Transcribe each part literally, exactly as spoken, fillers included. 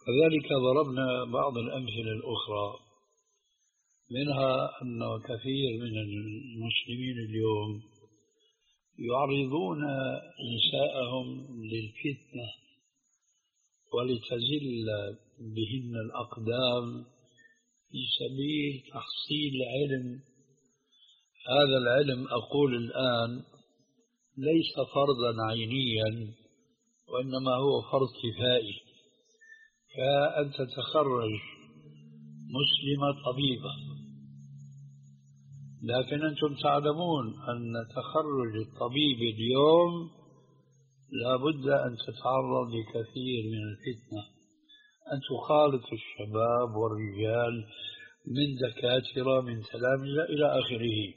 كذلك ضربنا بعض الأمثلة الأخرى، منها أن كثير من المسلمين اليوم يعرضون نساءهم للفتنة ولتزل بهن الأقدام في سبيل تحصيل علم. هذا العلم أقول الآن ليس فرضا عينيا، وإنما هو فرض كفائي، كأن تتخرج مسلمة طبيبة، لكن أنتم تعلمون أن تخرج الطبيب اليوم لا بد أن تتعرض لكثير من الفتنة، أن تخالط الشباب والرجال من دكاترة من تلامذة إلى آخره.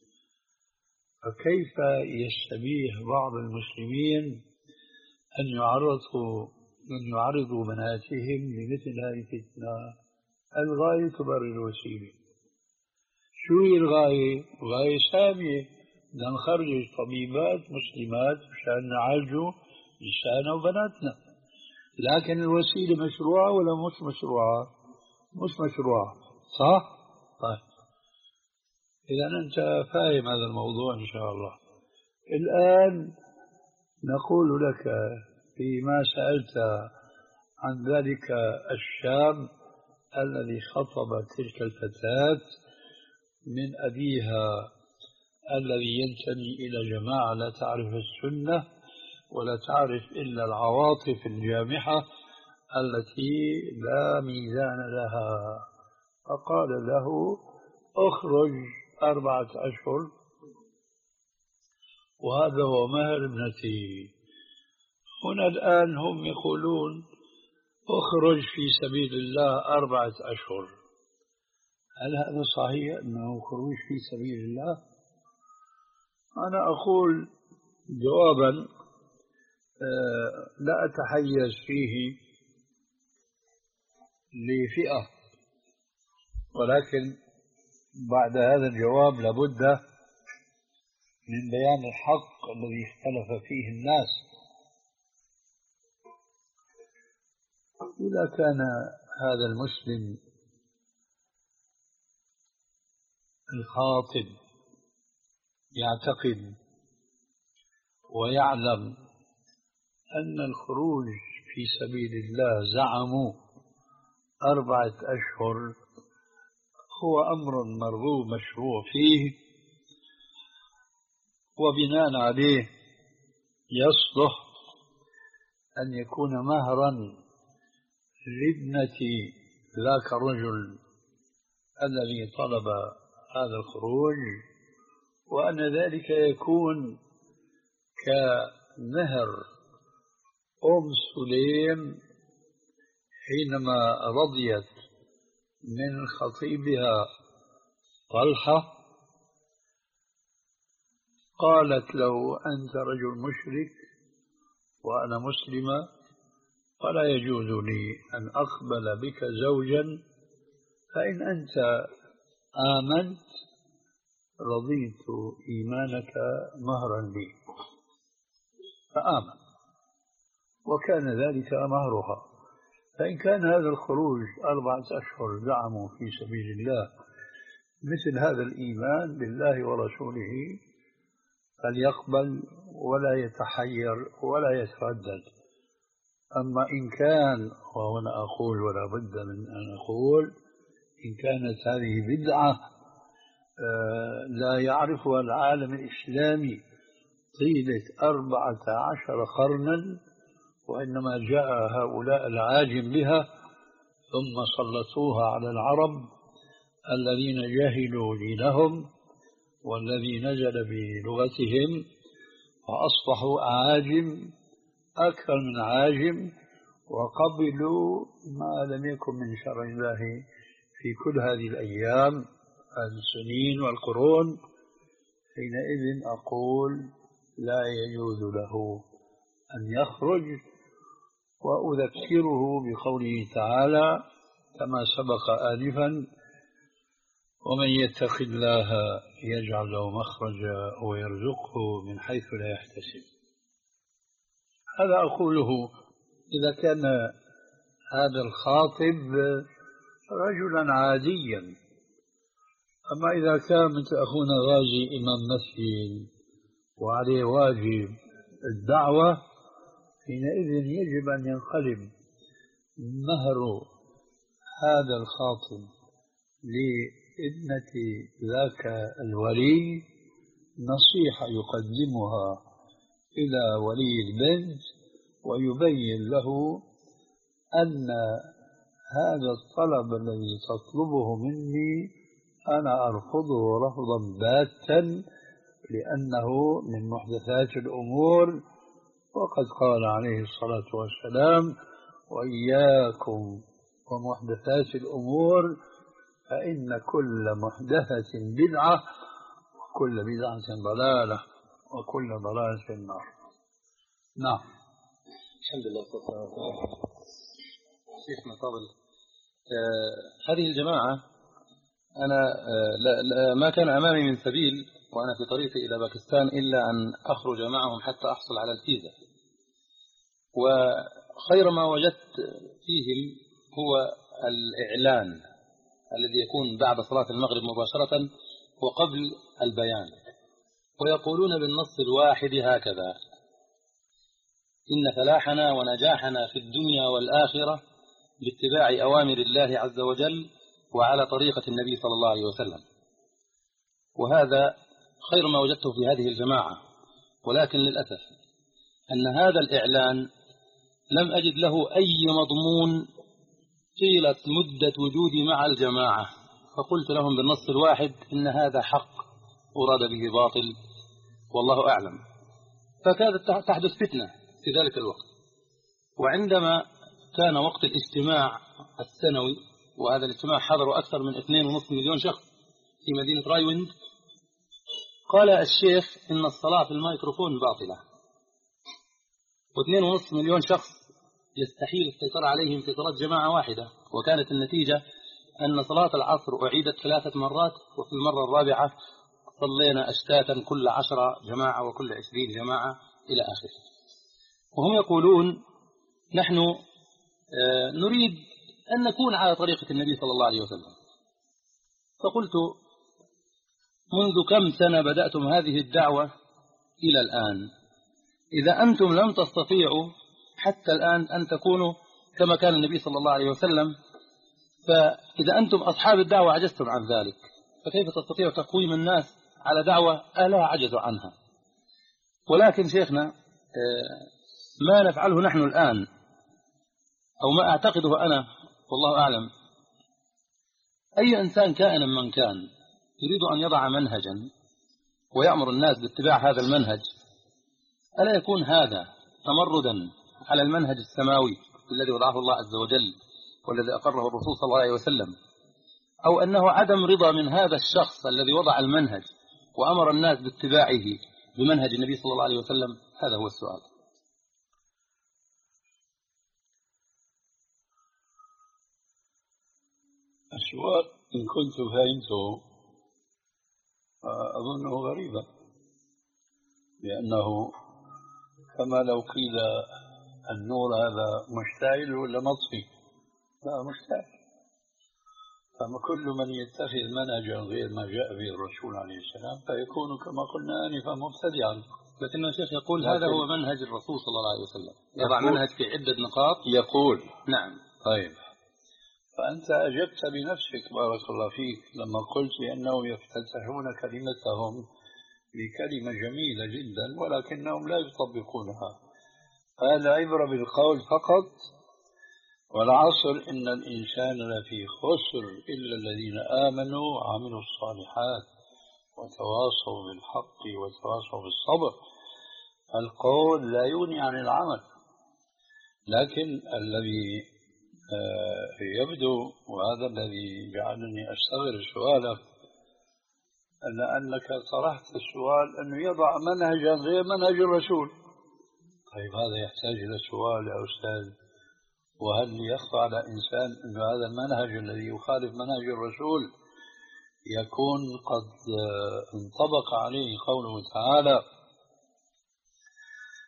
فكيف يستبيح بعض المسلمين أن يعرضوا أن يعرضوا بناتهم لمثل هذه الفتنة؟ الغاية تبرر الوسيلة. شو هي الغاية؟ غاية سامية، بدنا نخرج طبيبات مسلمات مشان نعالجوا نساءنا وبناتنا، لكن الوسيلة مشروعة ولا مش مشروعة؟ مش مشروعة، صح؟ طيب، إذا أنت فاهم هذا الموضوع إن شاء الله. الآن نقول لك فيما سألت عن ذلك الشاب الذي خطب تلك الفتاة من أبيها الذي ينتمي إلى جماعة لا تعرف السنة ولا تعرف إلا العواطف الجامحة التي لا ميزان لها، فقال له اخرج أربعة أشهر وهذا هو مهر ابنتي. هنا الآن هم يقولون اخرج في سبيل الله أربعة أشهر. هل هذا صحيح أنه خروج في سبيل الله؟ أنا أقول جوابا لا أتحيز فيه لفئة، ولكن بعد هذا الجواب لابد من بيان الحق الذي اختلف فيه الناس. إذا كان هذا المسلم الخاطب يعتقد ويعلم أن الخروج في سبيل الله زعموا أربعة أشهر هو أمر مرغوب مشروع فيه، وبناء عليه يصلح أن يكون مهرا لابنة ذاك الرجل الذي طلب هذا الخروج، وأن ذلك يكون كمهر أم سليم حينما رضيت من خطيبها طلحة قالت له أنت رجل مشرك وأنا مسلمة، فلا يجوز لي أن أقبل بك زوجا، فإن أنت آمنت رضيت إيمانك مهرا لي، فآمن وكان ذلك مهرها. فإن كان هذا الخروج أربعة أشهر زعموا في سبيل الله مثل هذا الإيمان بالله ورسوله فليقبل ولا يتحير ولا يتردد. أما إن كان، وهنا أقول ولا بد من أن أقول، إن كانت هذه بدعة لا يعرفها العالم الإسلامي طيلة أربعة عشر قرنا، وإنما جاء هؤلاء العاجم بها ثم سلطوها على العرب الذين جهلوا دينهم والذي نزل بلغتهم فأصبحوا أعاجم أكثر من عاجم، وقبلوا ما لم يكن من شرع الله في كل هذه الأيام السنين والقرون. حينئذ أقول لا يجوز له أن يخرج، وأذكره بقوله تعالى كما سبق آنفا ومن يتق الله يجعل له مخرجا ويرزقه من حيث لا يحتسب. هذا أقوله إذا كان هذا الخاطب رجلا عاديا. أما إذا كان مثل أخونا غازي إمام مسجد وعليه واجب الدعوة، حينئذ يجب أن ينقلب مهر هذا الخاطب لابنة ذاك الولي نصيحة يقدمها إلى ولي البنت، ويبين له أن هذا الطلب الذي تطلبه مني أنا أرفضه رفضا باتا، لأنه من محدثات الأمور، وقد قال عليه الصلاة والسلام: وإياكم ومحدثات الأمور فإن كل محدثة بدعة وكل بدعة ضلالة وكل ضلالة في النار. نعم. الحمد لله والصلاة والسلام. شيخنا فاضل، آه هذه الجماعة أنا آه لا لا ما كان أمامي من سبيل وأنا في طريقي إلى باكستان إلا أن أخرج معهم حتى أحصل على الفيزا، وخير ما وجدت فيهم هو الإعلان الذي يكون بعد صلاة المغرب مباشرة وقبل البيان، ويقولون بالنص الواحد هكذا: إن فلاحنا ونجاحنا في الدنيا والآخرة باتباع أوامر الله عز وجل وعلى طريقة النبي صلى الله عليه وسلم. وهذا خير ما وجدته في هذه الجماعة، ولكن للأسف أن هذا الإعلان لم أجد له أي مضمون طيلة مدة وجودي مع الجماعة، فقلت لهم بالنص الواحد إن هذا حق أراد به باطل والله أعلم. فكانت تحدث فتنة في ذلك الوقت. وعندما كان وقت الاجتماع السنوي، وهذا الاجتماع حضروا أكثر من اثنين ونصف مليون شخص في مدينة رايوند، قال الشيخ إن الصلاة في الميكروفون باطلة، واثنين ونصف مليون شخص يستحيل السيطرة عليهم في صلاة جماعة واحدة. وكانت النتيجة أن صلاة العصر أعيدت ثلاثة مرات، وفي المرة الرابعة صلينا أشتاتا كل عشرة جماعة وكل عشرين جماعة إلى آخره. وهم يقولون نحن نريد أن نكون على طريقة النبي صلى الله عليه وسلم. فقلت: منذ كم سنة بدأتم هذه الدعوة إلى الآن؟ إذا أنتم لم تستطيعوا حتى الآن أن تكونوا كما كان النبي صلى الله عليه وسلم، فإذا أنتم أصحاب الدعوة عجزتم عن ذلك، فكيف تستطيعوا تقويم الناس على دعوة أهلها عجزوا عنها؟ ولكن شيخنا ما نفعله نحن الآن، أو ما أعتقده أنا والله أعلم، أي إنسان كائنا من كان يريد أن يضع منهجا ويأمر الناس باتباع هذا المنهج، ألا يكون هذا تمردا على المنهج السماوي الذي وضعه الله عز وجل والذي أقره الرسول صلى الله عليه وسلم، أو أنه عدم رضا من هذا الشخص الذي وضع المنهج وأمر الناس باتباعه بمنهج النبي صلى الله عليه وسلم؟ هذا هو السؤال. السؤال إن كنت فهمته أظنه غريبا، لأنه كما لو قيل النور هذا مشتعل ولا مطفي؟ لا، مشتعل. فما كل من يتخذ منهجا غير ما جاء به الرسول عليه السلام فيكون كما قلنا آنفا مبتدعا. لكن الشيخ يقول هذا هو منهج الرسول صلى الله عليه وسلم، يضع منهج في عدة نقاط. يقول نعم. طيب، فأنت أجبت بنفسك بارك الله فيك لما قلت بأنهم يفتتحون كلمتهم بكلمة جميلة جدا ولكنهم لا يطبقونها. هذا عبرة بالقول فقط، والعصر إن الإنسان لفي خسر إلا الذين آمنوا وعملوا الصالحات وتواصوا بالحق وتواصوا بالصبر. القول لا يغني عن العمل، لكن الذي يبدو، وهذا الذي جعلني أستغرب سؤالك، أن أنك طرحت السؤال أنه يضع منهجا غير منهج الرسول. طيب هذا يحتاج إلى سؤال يا أستاذ، وهل يخفى على إنسان أن هذا المنهج الذي يخالف منهج الرسول يكون قد انطبق عليه قوله تعالى: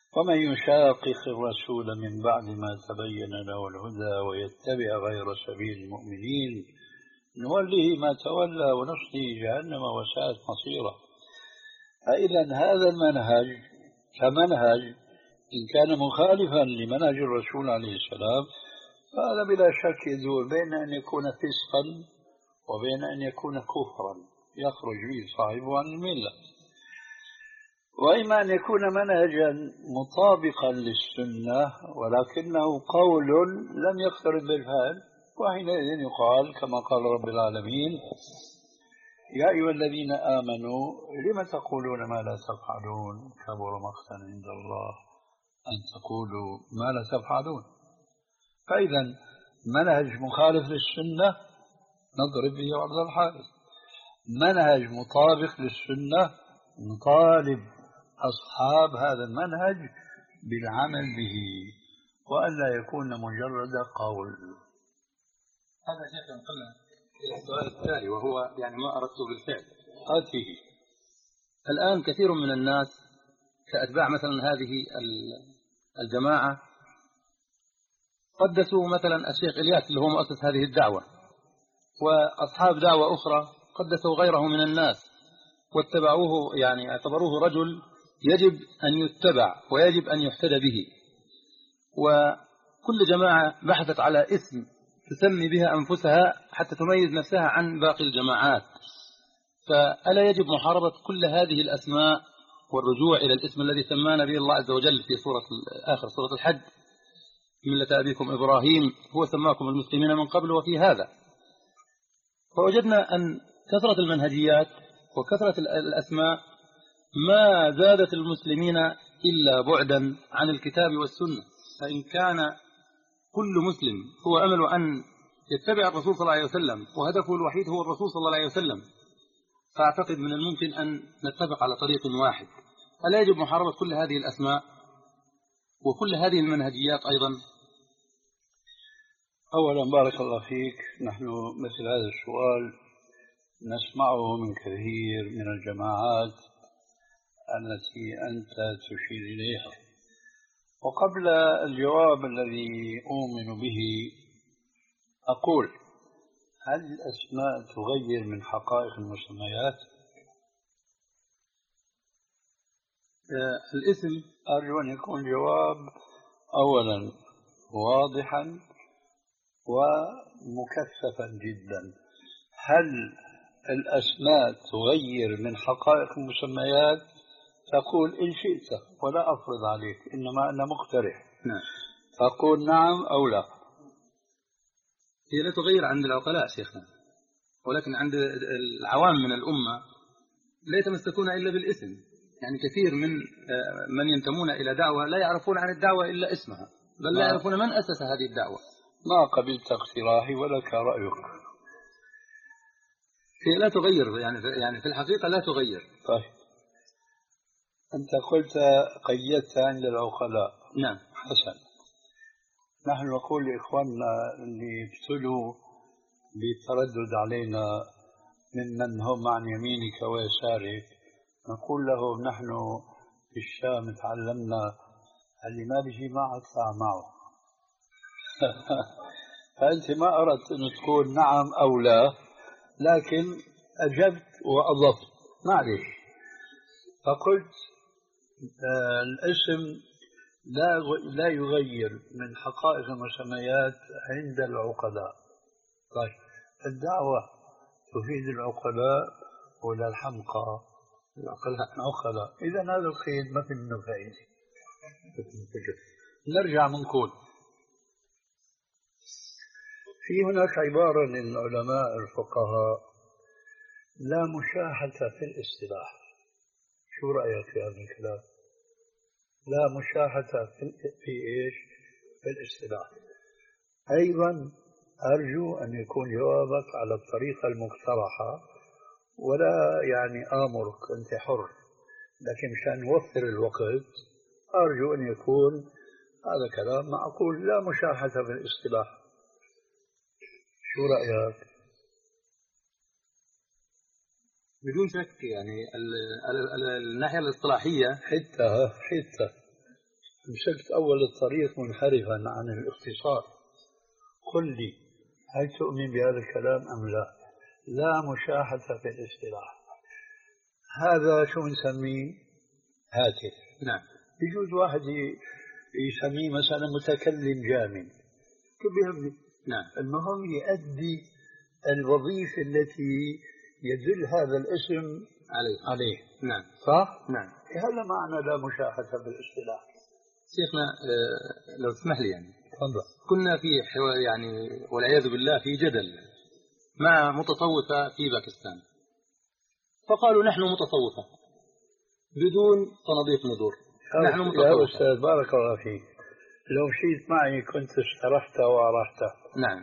ومن يشاقق الرسول من بعد ما تبين له الهدى ويتبع غير سبيل المؤمنين نوله ما تولى ونصله جهنم وساءت مصيره. فإذا هذا المنهج كمنهج إن كان مخالفا لمنهج الرسول عليه السلام فهذا بلا شك يدور بين أن يكون فسقا وبين أن يكون كفرا يخرج به صاحبه عن الملة، وإما أن يكون منهجا مطابقا للسنة ولكنه قول لم يقترب بالفعل، وحينئذ يقال كما قال رب العالمين: يا أيها الذين آمنوا لم تقولون ما لا تفعلون كبر مقتا عند الله أن تقولوا ما لا تفعلون. فإذا منهج مخالف للسنة نضرب به عرض الحائط، منهج مطابق للسنة نطالب أصحاب هذا المنهج بالعمل به وألا يكون مجرد قول. هذا شيخ قلنا السؤال التالي وهو يعني ما أردته بالفعل آته. الآن كثير من الناس كأتباع مثلا هذه الجماعة قدسوا مثلا الشيخ إلياس اللي هو مؤسس هذه الدعوة، وأصحاب دعوة أخرى قدسوا غيره من الناس واتبعوه، يعني اعتبروه رجل يجب أن يتبع ويجب أن يحتدى به، وكل جماعة بحثت على اسم تسمي بها أنفسها حتى تميز نفسها عن باقي الجماعات. فألا يجب محاربة كل هذه الأسماء والرجوع إلى الاسم الذي سمانا به الله عز وجل في سورة آخر سورة الحج: ملة أبيكم إبراهيم هو سماكم المسلمين من قبل وفي هذا. فوجدنا أن كثرة المنهجيات وكثرة الأسماء ما زادت المسلمين إلا بعدا عن الكتاب والسنة. فإن كان كل مسلم هو أمل أن يتبع الرسول صلى الله عليه وسلم وهدفه الوحيد هو الرسول صلى الله عليه وسلم، فأعتقد من الممكن أن نتفق على طريق واحد. ألا يجب محاربة كل هذه الأسماء وكل هذه المنهجيات أيضا؟ أولا بارك الله فيك، نحن مثل هذا السؤال نسمعه من كثير من الجماعات التي أنت تشير إليها. وقبل الجواب الذي أؤمن به أقول: هل الأسماء تغير من حقائق المسميات؟ الاسم أرجو أن يكون الجواب أولا واضحا ومكثفا جدا. هل الأسماء تغير من حقائق المسميات؟ تقول إن شئت ولا أفرض عليك، إنما أنا مقترح. نعم. تقول نعم أو لا. هي لا تغير عند العقلاء شيخنا، ولكن عند العوام من الأمة لا يتمسكون إلا بالاسم. يعني كثير من من ينتمون إلى دعوة لا يعرفون عن الدعوة إلا اسمها، بل لا يعرفون من أسس هذه الدعوة. ما قبلت اقتراحي ولك رأيك. هي لا تغير، يعني يعني في الحقيقة لا تغير. طيب أنت قلت قيدت عند العقلاء. نعم. حسن. نحن نقول لإخواننا اللي ابتلوا بالتردد علينا ممن هم عن يمينك ويسارك، نقول لهم: نحن في الشام تعلمنا اللي ما بيجي معه اطلع معه. فأنت ما أردت أن تقول نعم أو لا، لكن أجبت وأضفت، معلش. فقلت آه الاسم لا لا يغير من حقائق المسميات عند العقلاء. طيب الدعوة تفيد العقلاء ولا الحمقى؟ العقلاء. العقلاء. إذا هذا القيد ما في منه فائدة. نرجع منقول في هناك عبارة للعلماء الفقهاء: لا مشاحة في الاصطلاح. شو رأيك في هذا الكلام؟ لا مشاحة في, في إيش؟ في الاصطلاح. أيضا أرجو أن يكون جوابك على الطريقة المقترحة، ولا يعني آمرك، أنت حر، لكن مشان نوفر الوقت أرجو أن يكون هذا كلام معقول. لا مشاحة في الاصطلاح. شو رأيك؟ بدون شك يعني الناحية الاصطلاحية حتة حتة مسكت أول الطريق منحرفا عن الاختصار. قل لي هل تؤمن بهذا الكلام أم لا؟ لا مشاحة في الاصطلاح. هذا شو نسميه؟ هاتف. نعم. يجوز واحد يسميه مثلا متكلم جامد، كيف بيهمني؟ نعم. المهم يؤدي الوظيفة التي يدل هذا الاسم عليه. عليه. نعم. صح؟ نعم. هذا معنى لا مشاحة بالاصطلاح. شيخنا لو تسمح لي يعني تفضل. كنا في يعني والعياذ بالله في جدل مع متصوفة في باكستان، فقالوا نحن متصوفة بدون صناديق ندور. نحن متصوفة. يا أستاذ بارك الله فيك، لو مشيت معي كنت اشترحت وأرحت. نعم.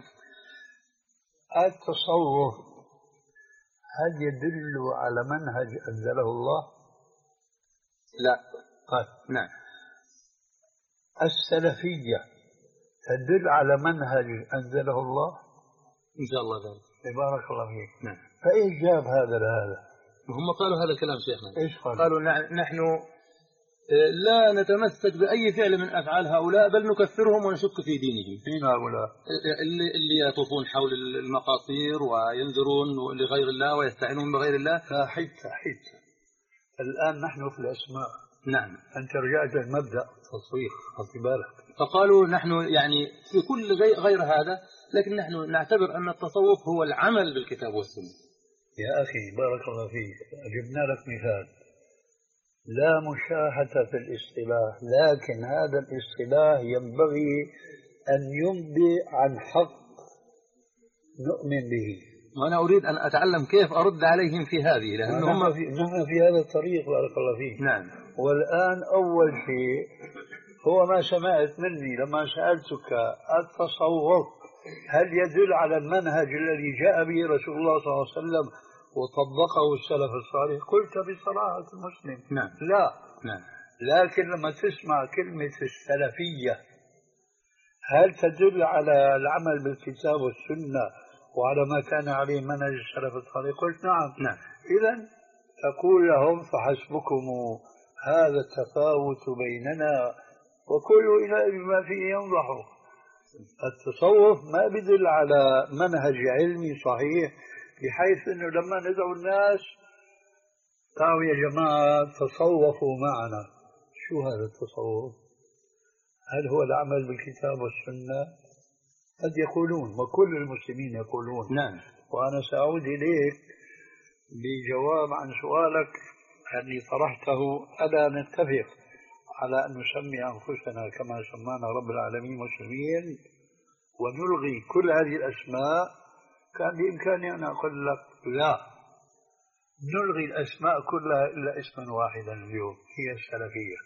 التصوف هل يدل على منهج أنزله الله؟ لا. طيب. نعم. السلفية تدل على منهج أنزله الله؟ إن شاء الله ذلك. بارك الله فيك. نعم. فإيش جاب هذا لهذا؟ هم قالوا هذا الكلام شيخنا. إيش قالوا؟ قالوا نحن لا نتمسك بأي فعل من أفعال هؤلاء بل نكفرهم ونشك في دينهم. مين هؤلاء؟ اللي, اللي يطوفون حول المقاصير وينذرون لغير الله ويستعينون بغير الله. لا حتى حتى الآن نحن في الأسماء. نعم. أنت رجعت المبدأ تصوير، خذ بالك. فقالوا نحن يعني في كل غير هذا، لكن نحن نعتبر أن التصوف هو العمل بالكتاب والسنة. يا أخي بارك الله فيك، جبنا لك مثال. لا مشاحة في الاصطلاح، لكن هذا الاصطلاح ينبغي أن ينبئ عن حق نؤمن به. وأنا أريد أن أتعلم كيف أرد عليهم في هذه، لأنهم نحن في, نحن في هذا الطريق بارك الله فيك. نعم. والآن أول شيء هو ما سمعت مني لما سألتك التصوف هل يدل على المنهج الذي جاء به رسول الله صلى الله عليه وسلم وطبقه السلف الصالح؟ قلت بصراحة المسلم نعم. لا. نعم. لكن لما تسمع كلمة السلفية هل تدل على العمل بالكتاب والسنة وعلى ما كان عليه منهج السلف الصالح؟ قلت نعم. نعم. إذن تقول لهم فحسبكم هذا التفاوت بيننا وكل إله بما فيه ينضح. التصوف ما بدل على منهج علمي صحيح، بحيث أنه لما ندعو الناس قالوا يا جماعة تصوفوا معنا. شو هذا التصوف؟ هل هو العمل بالكتاب والسنة؟ قد يقولون وكل المسلمين يقولون. نعم. وأنا سأعود إليك بجواب عن سؤالك الذي طرحته. ألا نتفق على أن نسمي أنفسنا كما سمانا رب العالمين مسلمين ونلغي كل هذه الأسماء؟ كان بإمكاني أن أقول لك لا، نلغي الأسماء كلها إلا اسما واحدا اليوم، هي السلفية.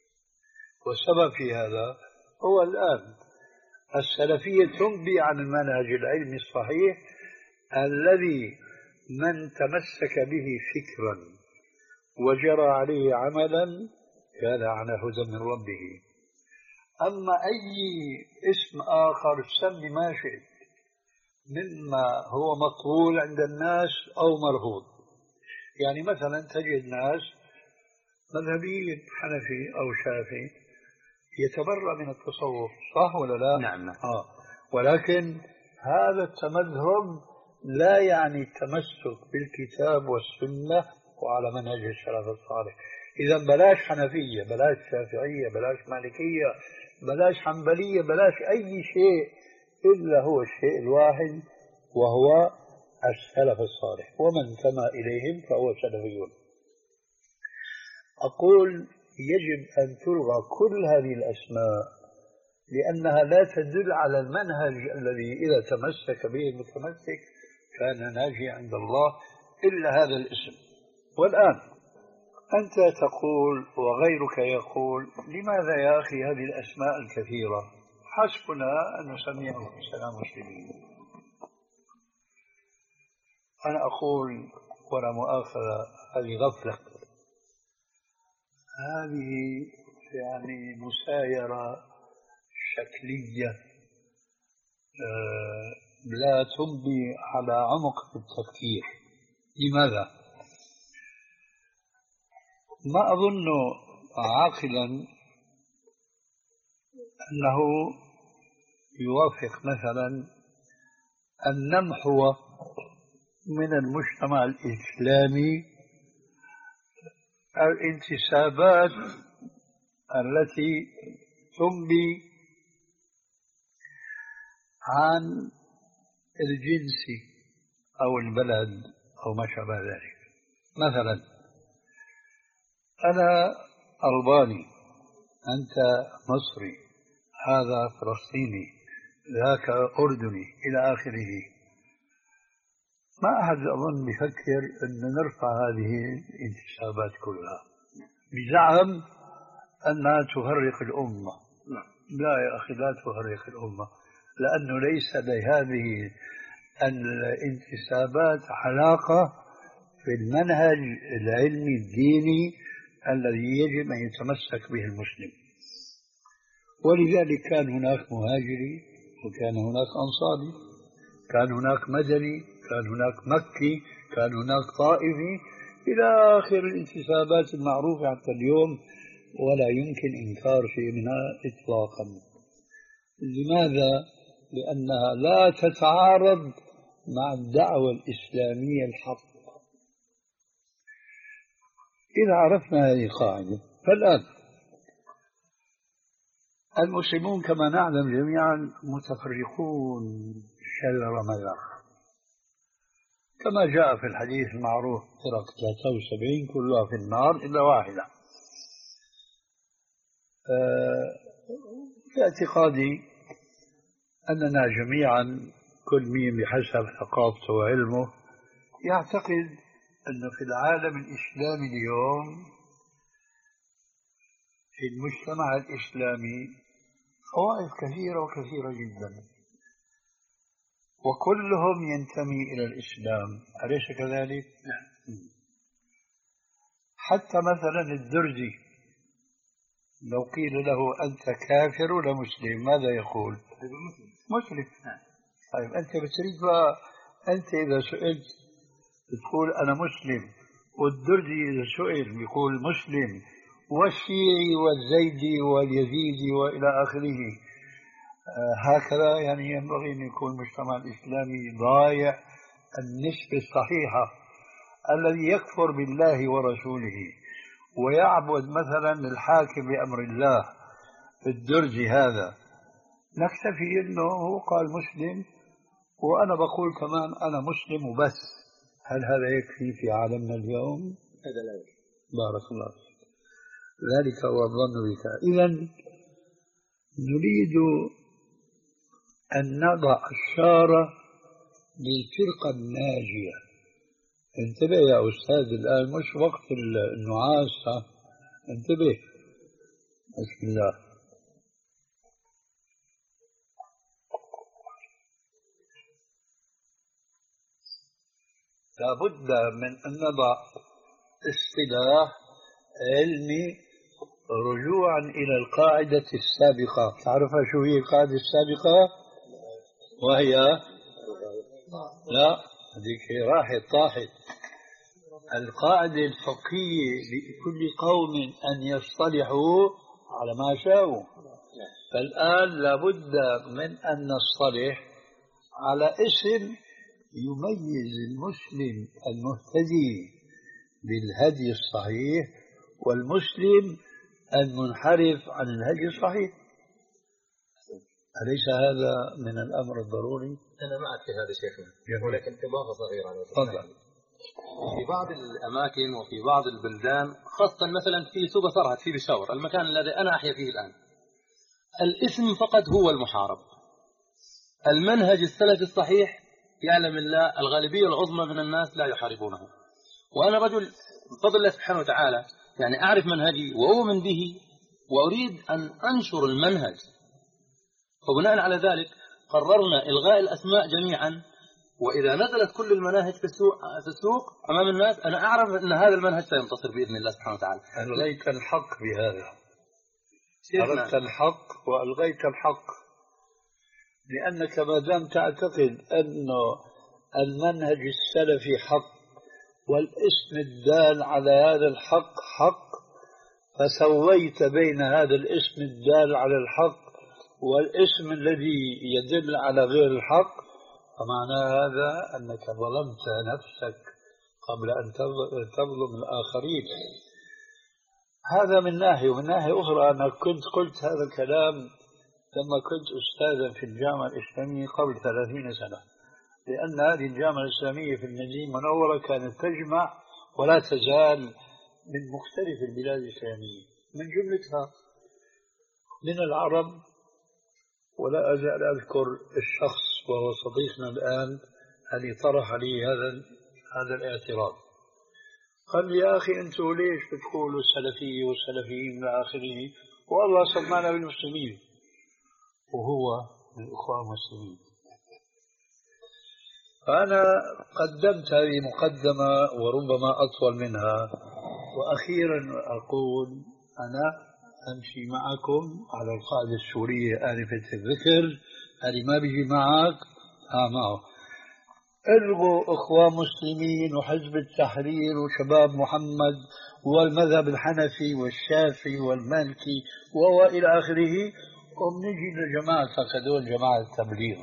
والسبب في هذا هو الآن السلفية تنبي عن المنهج العلمي الصحيح الذي من تمسك به فكرا وجرى عليه عملا كان على هدى من ربه. أما أي اسم آخر سمي ما شئت مما هو مقبول عند الناس أو مرفوض. يعني مثلا تجد ناس مذهبيين حنفي أو شافعي يتبرأ من التصوف، صح ولا لا؟ نعم. آه. ولكن هذا التمذهب لا يعني التمسك بالكتاب والسنة وعلى منهج السلف الصالح. إذا بلاش حنفية، بلاش شافعية، بلاش مالكية، بلاش حنبلية، بلاش أي شيء إلا هو الشيء الواحد وهو السلف الصالح، ومن انتمى إليهم فهو سلفي. أقول يجب أن تلغى كل هذه الأسماء لأنها لا تدل على المنهج الذي إذا تمسك به المتمسك كان ناجيا عند الله إلا هذا الاسم. والآن أنت تقول وغيرك يقول لماذا يا أخي هذه الأسماء الكثيرة؟ حسبنا أن نسمي أنفسنا مسلمين. أنا أقول ولا مؤاخذة هذه غفلة، هذه يعني مسايرة شكلية لا تنبي على عمق التفكير. لماذا؟ ما أظن عاقلا أنه يوافق مثلا أن نمحو من المجتمع الإسلامي الانتسابات التي تنبي عن الجنس أو البلد أو ما شابه ذلك. مثلا أنا ألباني، أنت مصري، هذا فلسطيني، ذاك أردني، إلى آخره. ما أحد أظن بيفكر أن نرفع هذه الانتسابات كلها بزعم أنها تفرق الأمة. لا يا أخي، لا تفرق الأمة، لأنه ليس لهذه الانتسابات علاقة في المنهج العلمي الديني الذي يجب أن يتمسك به المسلم. ولذلك كان هناك مهاجري، وكان هناك أنصاري، كان هناك مدني، كان هناك مكي، كان هناك طائفي، إلى آخر الانتسابات المعروفة حتى اليوم، ولا يمكن إنكار شيء منها إطلاقا. لماذا؟ لأنها لا تتعارض مع الدعوة الإسلامية الحق. إذا عرفنا هذه القاعدة، فالآن المسلمون كما نعلم جميعا متفرقون شر مذر، كما جاء في الحديث المعروف: فرق ثلاثة وسبعين كلها في النار إلا واحدة. في اعتقادي أننا جميعا كل مين بحسب ثقافته وعلمه يعتقد أنه في العالم الإسلامي اليوم، في المجتمع الإسلامي، طوائف كثيرة وكثيرة جدا، وكلهم ينتمي إلى الإسلام، أليس كذلك؟ نعم. حتى مثلا الدرزي لو قيل له أنت كافر ولا مسلم، ماذا يقول؟ مسلم. طيب أنت بتريد بقى، أنت إذا سئلت تقول أنا مسلم، والدرزي إذا سئل بيقول مسلم، والشيعي والزيدي واليزيدي وإلى آخره. آه هكذا يعني ينبغي أن يكون المجتمع الإسلامي ضايع النسبة الصحيحة. الذي يكفر بالله ورسوله ويعبد مثلا الحاكم بأمر الله الدرزي، هذا نكتفي أنه هو قال مسلم وأنا بقول كمان أنا مسلم وبس. هل هذا يكفي في عالمنا اليوم؟ هذا لا يكفي. بارك الله فيك. ذلك هو الظن بك. إذن نريد أن نضع الشارة للفرقة الناجية. انتبه يا أستاذ، الآن مش وقت النعاس، انتبه. بسم الله. لابد من أن نضع اصطلاح علمي رجوعا إلى القاعدة السابقة. تعرفها شو هي القاعدة السابقة؟ وهي لا هذيك راحت طاحت. القاعدة الفقهية لكل قوم أن يصطلحوا على ما شاءوا. فالآن لابد من أن نصطلح على اسم يميز المسلم المهتدي بالهدي الصحيح والمسلم المنحرف عن الهدي الصحيح. أليس هذا من الأمر الضروري؟ أنا معك في هذا شيخنا، ولكن إضافة صغيرة على تفضل. في بعض الأماكن وفي بعض البلدان، خاصة مثلا في سوبا فرهد في بشاور، المكان الذي أنا أحيا فيه الآن، الاسم فقط هو المحارب. المنهج السلفي الصحيح يعلم الله الغالبية العظمى من الناس لا يحاربونه. وأنا رجل بفضل الله سبحانه وتعالى يعني أعرف منهجي وأؤمن به وأريد أن أنشر المنهج، فبناء على ذلك قررنا إلغاء الأسماء جميعا. وإذا نزلت كل المناهج في السوق, في السوق أمام الناس، أنا أعرف أن هذا المنهج سينتصر بإذن الله سبحانه وتعالى. ألغيت الحق بهذا، أردت الحق وألغيت الحق، لأنك ما دام تعتقد أن المنهج السلفي حق والاسم الدال على هذا الحق حق، فسويت بين هذا الاسم الدال على الحق والاسم الذي يدل على غير الحق، فمعنى هذا أنك ظلمت نفسك قبل أن تظلم الآخرين. هذا من ناحية. ومن ناحية أخرى أنا كنت قلت هذا الكلام لما كنت أستاذا في الجامعة الإسلامية قبل ثلاثين سنة، لأن هذه الجامعة الإسلامية في المدينة المنورة كانت تجمع ولا تزال من مختلف البلاد الإسلامية، من جملتها من العرب. ولا أزال أذكر الشخص وهو صديقنا الآن الذي طرح لي هذا هذا الاعتراض. قال لي يا أخي أنتوا ليش بتقولوا السلفية والسلفيين إلى آخره، والله سمعنا بالمسلمين وهو من الإخوان المسلمين. فأنا قدمت هذه مقدمة وربما أطول منها، وأخيرا أقول أنا أمشي معكم على القاعدة السورية آنفة الذكر، اللي ما بيجي معك ها معه. الغوا إخوان مسلمين وحزب التحرير وشباب محمد والمذهب الحنفي والشافعي والمالكي وإلى آخره، وبنجي لجماعة هذول جماعة التبليغ.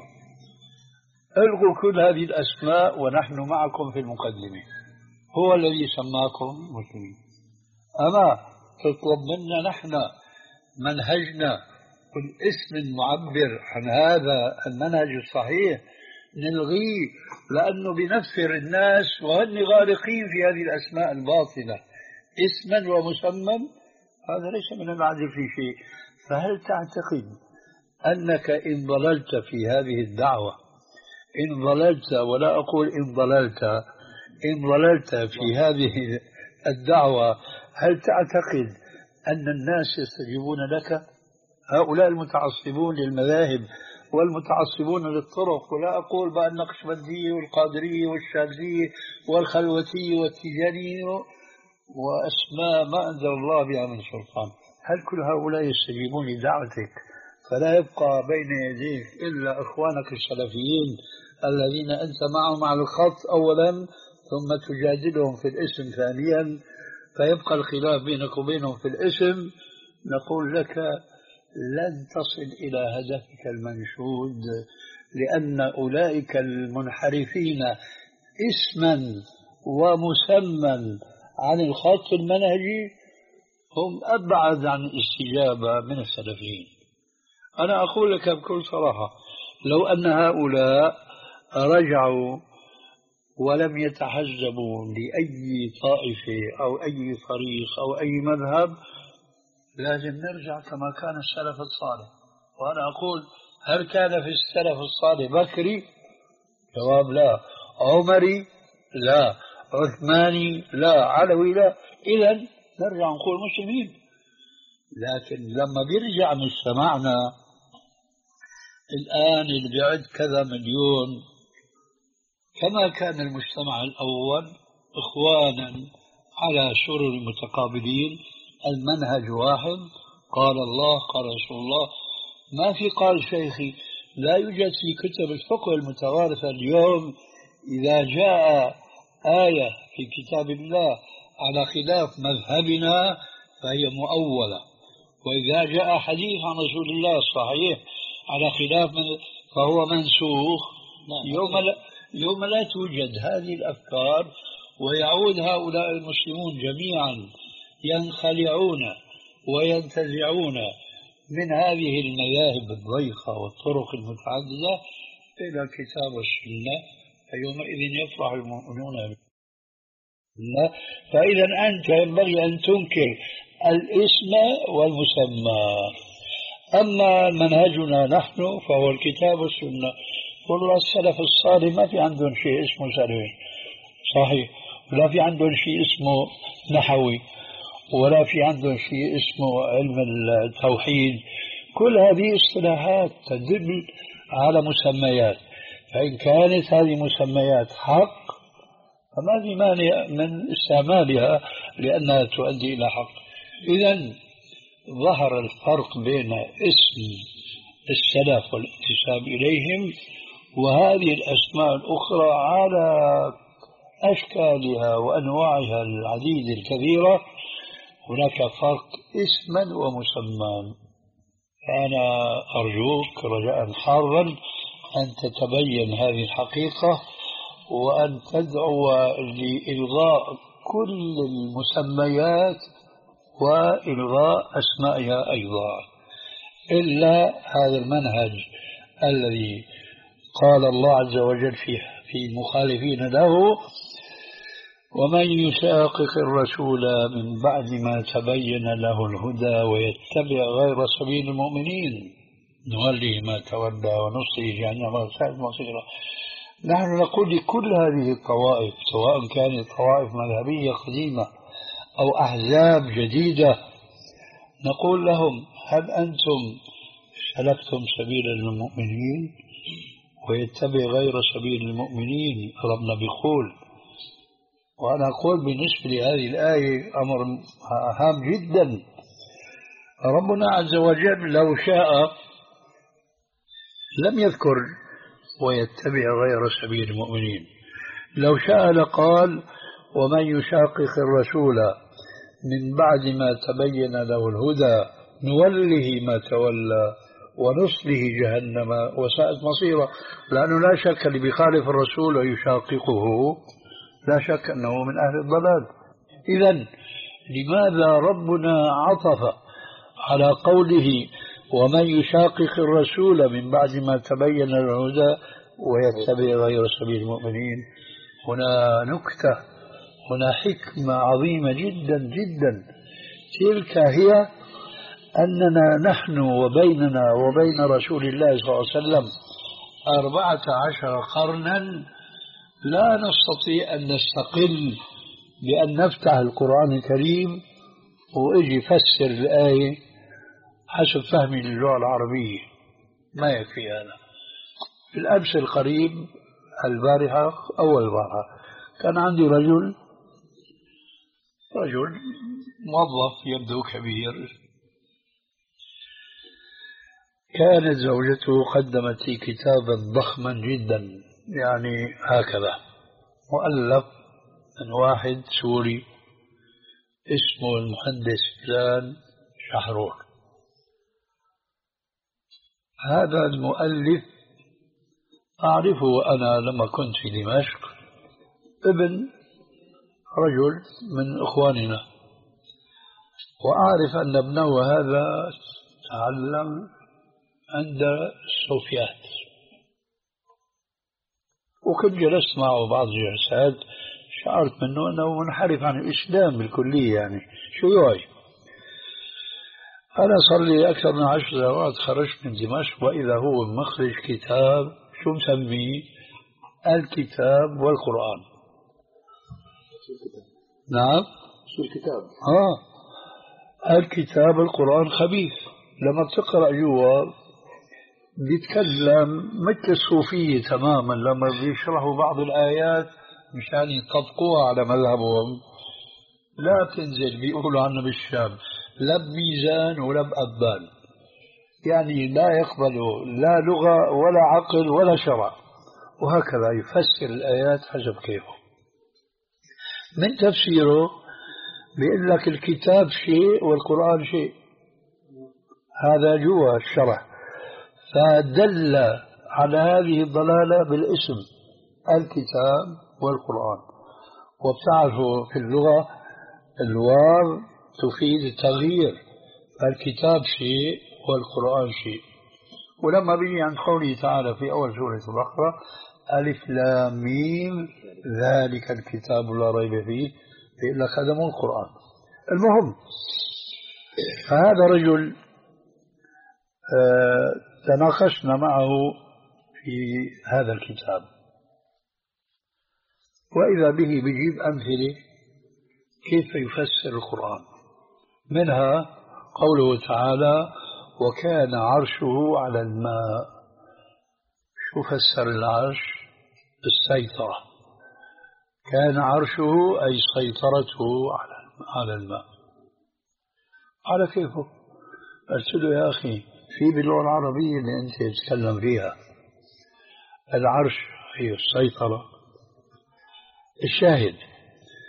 الغوا كل هذه الأسماء ونحن معكم في المقدمة. هو الذي سماكم مسلمين، أما تطلب منا نحن منهجنا والاسم المعبر عن هذا المنهج الصحيح نلغيه، لأنه بنفر الناس وهن غارقين في هذه الأسماء الباطلة اسما ومسمى. هذا ليس من العدل في شيء. فهل تعتقد أنك إن ضللت في هذه الدعوة، إن ضللت، ولا أقول إن ضللت، إن ضللت في هذه الدعوة، هل تعتقد أن الناس يستجيبون لك؟ هؤلاء المتعصبون للمذاهب والمتعصبون للطرق، ولا أقول بقى النقشبندية والقادرية والشاذلية والخلوتية والتيجانية وأسماء ما أنزل الله بها من سلطان، هل كل هؤلاء يستجيبون لدعوتك؟ فلا يبقى بين يديك إلا إخوانك السلفيين الذين أنت معهم على الخط أولا، ثم تجادلهم في الاسم ثانيا، فيبقى الخلاف بينك وبينهم في الاسم. نقول لك لن تصل إلى هدفك المنشود، لأن أولئك المنحرفين اسما ومسمى عن الخط المنهجي هم أبعد عن الاستجابة من السلفيين. أنا أقول لك بكل صراحة، لو أن هؤلاء رجعوا ولم يتحزبوا لأي طائفة أو أي طريق أو أي مذهب، لازم نرجع كما كان السلف الصالح. وأنا أقول هل كان في السلف الصالح بكري؟ جواب لا. عمري؟ لا. عثماني؟ لا. علوي؟ لا. إذن نرجع نقول مسلمين. لكن لما بيرجع مجتمعنا الآن اللي بيعد كذا مليون كما كان المجتمع الأول، إخوانا على سرر متقابلين، المنهج واحد، قال الله قال رسول الله، ما في قال شيخي. لا يوجد في كتب الفقه المتوارثة اليوم إذا جاء آية في كتاب الله على خلاف مذهبنا فهي مؤولة، وإذا جاء حديث عن رسول الله الصحيح على خلاف من فهو منسوخ. يوم لا, يوم لا توجد هذه الأفكار، ويعود هؤلاء المسلمون جميعا ينخلعون وينتزعون من هذه المذاهب الضيقة والطرق المتعددة إلى كتاب السنة، فيومئذ يفرح المؤمنون. فإذا أنت ينبغي أن تنكر الاسم والمسمى. أما منهجنا نحن فهو الكتاب والسنة. والله السلف الصالح ما في عندهم شيء اسمه سلفي صحيح، ولا في عندهم شيء اسمه نحوي، ولا في عندهم شيء اسمه علم التوحيد. كل هذه اصطلاحات تدل على مسميات، فإن كانت هذه مسميات حق فما في مانع من استعمالها لأنها تؤدي إلى حق. إذن ظهر الفرق بين اسم السلف والانتساب إليهم وهذه الأسماء الأخرى على أشكالها وأنواعها العديدة الكثيرة. هناك فرق اسما ومسمى. فأنا أرجوك رجاء حارا أن تتبين هذه الحقيقة وأن تدعو لإلغاء كل المسميات وإلغاء أسمائها أيضا، إلا هذا المنهج الذي قال الله عز وجل فيه في المخالفين له: ومن يشاقق الرسول من بعد ما تبين له الهدى ويتبع غير سبيل المؤمنين نوليه ما تولى ونصله جهنم وساءت مصيره. نحن نقول لكل هذه الطوائف، سواء كانت طوائف مذهبية قديمة أو أحزاب جديدة، نقول لهم: هل أنتم سلكتم سبيل المؤمنين ويتبع غير سبيل المؤمنين؟ ربنا بيقول. وأنا أقول بالنسبة لهذه الآية أمر هام جدا. ربنا عز وجل لو شاء لم يذكر ويتبع غير سبيل المؤمنين، لو شاء لقال: ومن يشاقق الرسول من بعد ما تبين له الهدى نوله ما تولى ونصله جهنم وساءت مصيره. لأنه لا شك اللي بيخالف الرسول ويشاققه لا شك أنه من أهل الضلال. إذن لماذا ربنا عطف على قوله ومن يشاقق الرسول من بعد ما تبين الهدى ويتبع غير سبيل المؤمنين؟ هنا نكتة، هنا حكمة عظيمة جدا جدا. تلك هي أننا نحن وبيننا وبين رسول الله صلى الله عليه وسلم أربعة عشر قرنا لا نستطيع أن نستقل بأن نفتح القرآن الكريم وإجي فسر الآية حسب فهمي للغة العربية. ما يكفي هذا. في الأمس القريب البارحة أول البارحة كان عندي رجل رجل موظف يبدو كبير، كانت زوجته قدمت لي كتابا ضخما جدا، يعني هكذا، مؤلف من واحد سوري اسمه المهندس فلان شحرور. هذا المؤلف أعرفه أنا لما كنت في دمشق، ابن رجل من إخواننا، وأعرف أن ابنه هذا تعلم عند الصوفيات، وكنت جلست معه بعض الجلسات شعرت منه أنه منحرف عن الإسلام بالكلية. يعني شو يوعي؟ أنا صار لي أكثر من عشر سنوات خرجت من دمشق وإذا هو مخرج كتاب شو مسميه؟ الكتاب والقرآن. نعم شو الكتاب؟ آه الكتاب القرآن خبيث. لما بتقرأ جوا بيتكلم مثل الصوفية تماما، لما بيشرحوا بعض الآيات مشان يطبقوها على مذهبهم لا تنزل، بيقولوا عنه بالشام لا بميزان ولا بأبان، يعني لا يقبلوا لا لغة ولا عقل ولا شرع، وهكذا يفسر الآيات حسب كيفه. من تفسيره بيقول لك الكتاب شيء والقرآن شيء، هذا جوا الشرح، فدل على هذه الضلالة بالاسم الكتاب والقرآن. وبتعرفوا في اللغة الواو تفيد التغيير، فالكتاب شيء والقرآن شيء. ولما بيجي عند قوله تعالى في أول سورة البقرة ألف لام ميم ذلك الكتاب لا ريب فيه، بيقول لك هذا مو القرآن. المهم فهذا رجل آه تناقشنا معه في هذا الكتاب، وإذا به بيجيب أمثلة كيف يفسر القرآن. منها قوله تعالى وكان عرشه على الماء. شو فسر العرش؟ السيطرة. كان عرشه أي سيطرته على الماء. على كيفه؟ قلت له يا أخي في باللغة العربية اللي أنت تتكلم فيها العرش هي السيطرة. الشاهد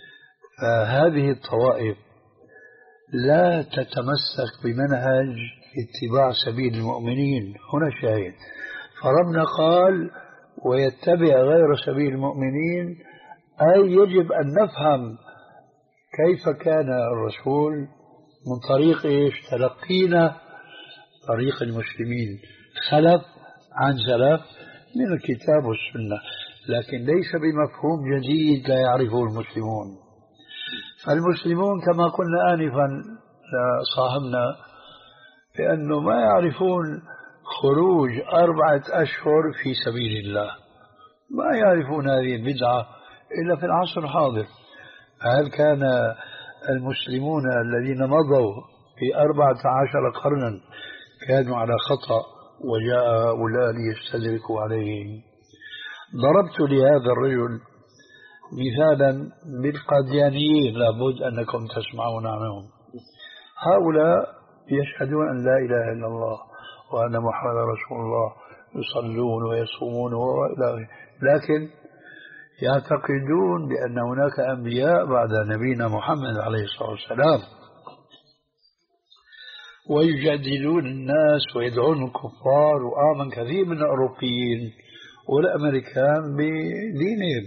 فهذه الطوائف لا تتمسك بمنهج اتباع سبيل المؤمنين. هنا شاهد. فربنا قال ويتبع غير سبيل المؤمنين، أي يجب أن نفهم كيف كان الرسول من طريق إيش؟ تلقينا طريق المسلمين خلف عن سلف من الكتاب والسنة، لكن ليس بمفهوم جديد لا يعرفه المسلمون. فالمسلمون كما قلنا آنفا صاحبنا بأنه ما يعرفون خروج أربعة أشهر في سبيل الله، ما يعرفون هذه البدعة إلا في العصر الحاضر. هل كان المسلمون الذين مضوا في أربعة عشر قرنا كانوا على خطأ وجاء هؤلاء ليستدركوا عليهم؟ ضربت لهذا الرجل مثالا بالقاديانيين، لابد أنكم تسمعون عنهم. هؤلاء يشهدون أن لا إله إلا الله وأن محمد رسول الله، يصلون ويصومون وإلى آخره، لكن يعتقدون بأن هناك أنبياء بعد نبينا محمد عليه الصلاة والسلام، ويجادلون الناس ويدعون الكفار، وآمن كثير من الأوروبيين والأمريكان بدينهم.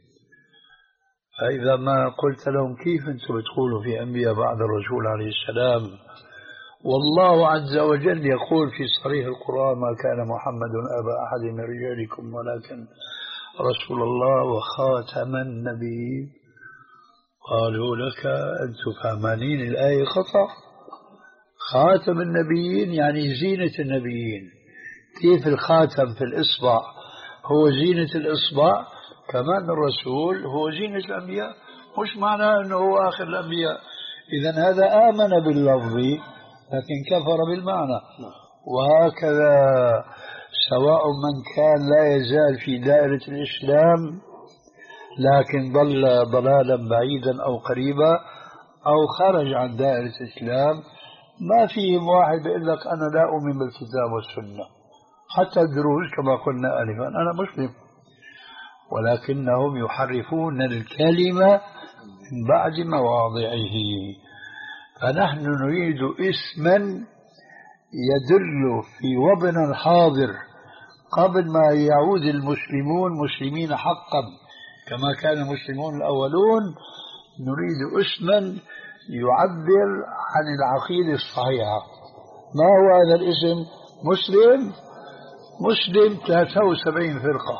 فإذا ما قلت لهم كيف أنتم بتقولوا في أنبياء بعد الرسول عليه السلام، والله عز وجل يقول في صريح القرآن ما كان محمد أبا أحد من رجالكم ولكن رسول الله وخاتم النبي. قالوا لك أنتم فهمانين الآية خطأ. خاتم النبيين يعني زينة النبيين. كيف الخاتم في الإصبع هو زينة الإصبع، كمان الرسول هو زينة الأنبياء، مش معناه أنه هو آخر الأنبياء. إذن هذا آمن باللفظ لكن كفر بالمعنى. وهكذا سواء من كان لا يزال في دائرة الإسلام لكن ضل ضلالا بعيدا أو قريبا، أو خرج عن دائرة الإسلام، ما فيهم واحد بيقول لك أنا لا أؤمن بالكتاب والسنة. حتى الدروز كما قلنا آنفا أنا مسلم، ولكنهم يحرفون الكلمة من بعد مواضعه. فنحن نريد اسما يدل في وضعنا الحاضر قبل ما يعود المسلمون مسلمين حقا كما كان المسلمون الأولون. نريد اسما يعبر عن العقيدة الصحيحة. ما هو هذا الاسم؟ مسلم. مسلم ثلاثة وسبعين فرقة،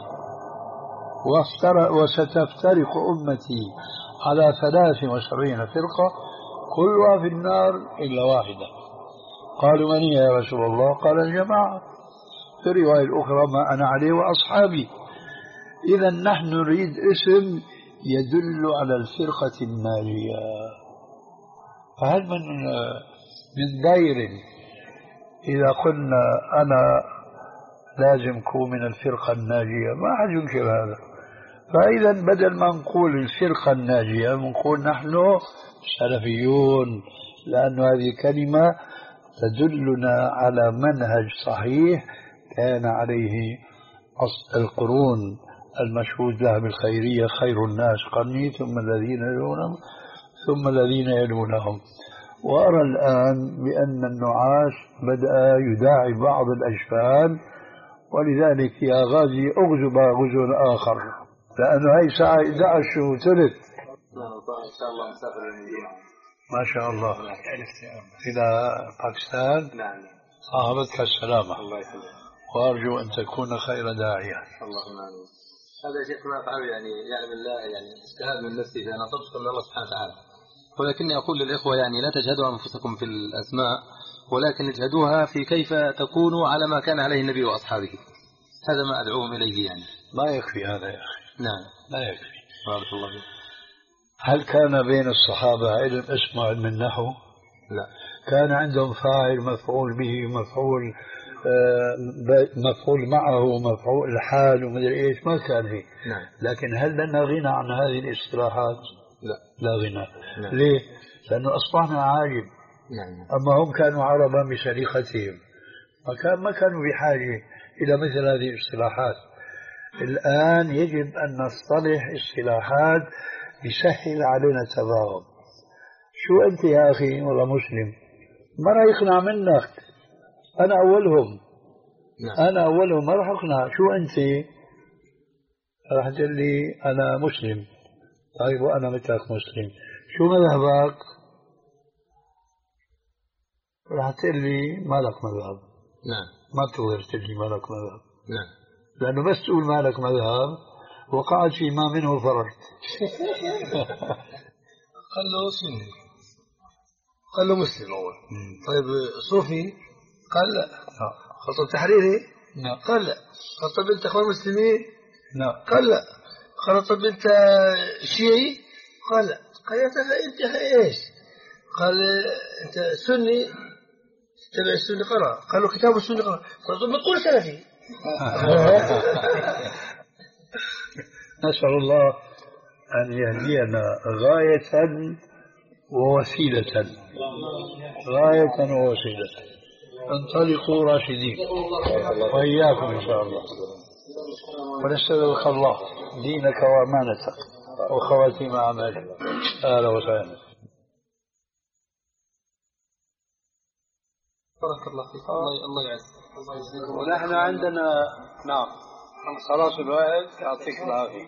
وستفترق أمتي على ثلاث وسبعين فرقة كلها في النار إلا واحدة. قالوا من هي يا رسول الله؟ قال الجماعة. في الرواية الأخرى ما أنا عليه وأصحابي. إذا نحن نريد اسم يدل على الفرقة الناجية. فهل من من داير إذا قلنا أنا لازم أكون من الفرقة الناجية ما أحد ينكر هذا. فإذا بدل ما نقول الفرقة الناجية نقول نحن سلفيون، لأن هذه كلمة تدلنا على منهج صحيح كان عليه القرون المشهود لها بالخيرية: خير الناس قرني ثم الذين يلونهم ثم الذين يلونهم. وأرى الآن بأن النعاس بدأ يداعي بعض الأجفان، ولذلك يا غازي أغزب غزو آخر، لأنه هاي ساعة إحدى عشر وثلث. إن شاء الله مسافر ما شاء الله إلى باكستان. نعم. صاحبتك السلامة. الله يسلمك. وأرجو أن تكون خير داعية. اللهم آمين. هذا شيخ ما أفعل يعني يعلم الله يعني اجتهاد من نفسي فأنا طلبت من الله سبحانه وتعالى، ولكني أقول للإخوة يعني لا تجهدوا أنفسكم في الأسماء، ولكن اجهدوها في كيف تكونوا على ما كان عليه النبي وأصحابه. هذا ما أدعوهم إليه يعني. ما يكفي هذا يا أخي. نعم لا يكفي. بارك الله فيك. هل كان بين الصحابة علم اسمه علم النحو؟ لا. كان عندهم فاعل مفعول به مفعول مفعول معه مفعول الحال ومدري ايش، ما كان هيك. نعم. لكن هل لنا غنى عن هذه الاصطلاحات؟ لا. لا غنى. نعم. ليه؟ لأنه أصبحنا عاجب. نعم. أما هم كانوا عربا بسليقتهم، ما كان ما كانوا بحاجة إلى مثل هذه الاصطلاحات. الآن يجب أن نصطلح اصطلاحات يسهل علينا التفاهم. شو أنت يا أخي والله مسلم، ما راح يقنع منك، أنا أولهم. نعم. أنا أولهم، ما راح أقنع. شو أنت؟ راح تقول لي أنا مسلم. طيب وأنا مثلك مسلم، شو مذهبك؟ راح تقول لي ما لك مذهب. نعم. ما بتقدر تقول لي ما لك مذهب. نعم. لأنه بس تقول ما لك مذهب وقعت في ما منه فررت. قال له سني، قال له مسلم أول. طيب صوفي؟ قال لا. خطب تحريري؟ نعم. قال لا. خطب أنت أخوان مسلمين؟ نعم. قال لا. خطب أنت شيعي؟ قال لا. قال يا ترى أنت إيش؟ قال أنت سني تبع السنة قرأ. قال له كتاب السنة قرأ. قال له بتقول سلفي. نسأل الله أن يهدينا غاية ووسيلة. غاية ووسيلة. انطلقوا راشدين وإياكم إن شاء الله. ونسألك الله دينك وأمانتك وخواتيم أعمالك. أهلا وسهلا. بارك الله فيك. الله الله يعزك. ونحن عندنا نعم خلاص الوقت. يعطيك العافية.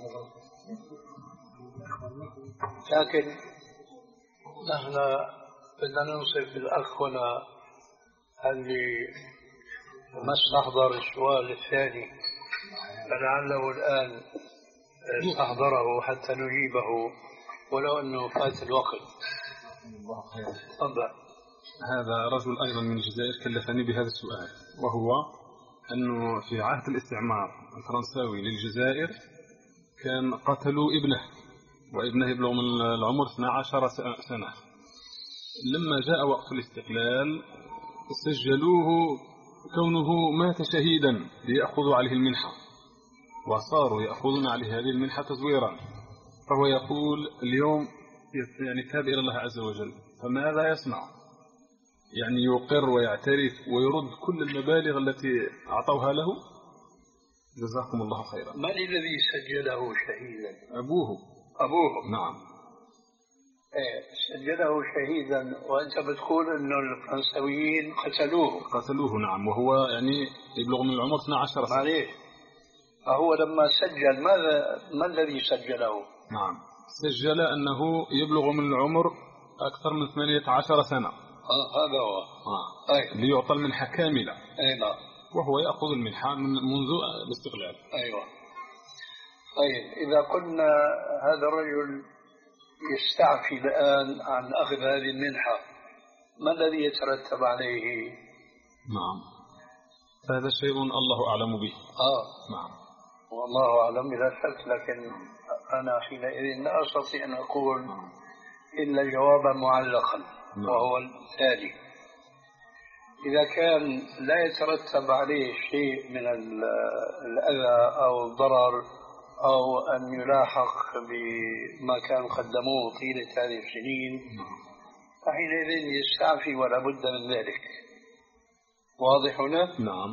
لكن نحن بدنا ننصف الأخ هنا اللي ما استحضر السؤال الثاني، فلعله الآن استحضره حتى نجيبه ولو أنه فات الوقت. تفضل. هذا رجل أيضا من الجزائر كلفني بهذا السؤال، وهو أنه في عهد الاستعمار الفرنساوي للجزائر كان قتلوا ابنه، وابنه يبلغ من العمر اثنتي عشرة سنة. لما جاء وقت الاستقلال سجلوه كونه مات شهيدا ليأخذوا عليه المنحة، وصاروا يأخذون عليه هذه المنحة تزويرا. فهو يقول اليوم يعني تاب إلى الله عز وجل، فماذا يصنع؟ يعني يقر ويعترف ويرد كل المبالغ التي أعطوها له؟ جزاكم الله خيرا. من الذي سجله شهيدا؟ أبوه. أبوه. نعم. إيه سجله شهيدا، وأنت بتقول إنه الفرنساويين قتلوه. قتلوه نعم، وهو يعني يبلغ من العمر اثنتي عشرة سنة. معليش، فهو لما سجل ماذا ما الذي سجله؟ نعم سجل أنه يبلغ من العمر أكثر من ثمانية عشر سنة. آه هذا هو. آه. أي. ليعطى المنحة كاملة. أي نعم. وهو يأخذ المنحة من منذ الاستقلال. أيوة. طيب إذا قلنا هذا الرجل يستعفي الآن عن أخذ هذه المنحة، ما الذي يترتب عليه؟ نعم هذا شيء الله أعلم به. آه نعم والله أعلم بلا شك، لكن أنا حينئذ لا أستطيع أن أقول إلا جوابا معلقا. نعم. وهو التالي: إذا كان لا يترتب عليه شيء من الأذى أو الضرر أو أن يلاحق بما كانوا قدموه طيلة هذه السنين، فحينئذ يستعفي ولا بد من ذلك. واضح هنا؟ نعم.